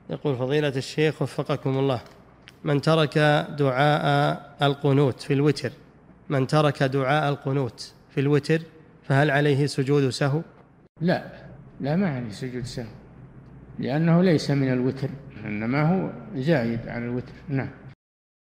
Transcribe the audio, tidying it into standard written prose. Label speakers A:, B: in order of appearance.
A: يقول فضيلة الشيخ وفقكم الله، من ترك دعاء القنوت في الوتر فهل عليه سجود سهو؟
B: لا، لا، ما عليه سجود سهو، لأنه ليس من الوتر، إنما هو زايد عن الوتر. نعم.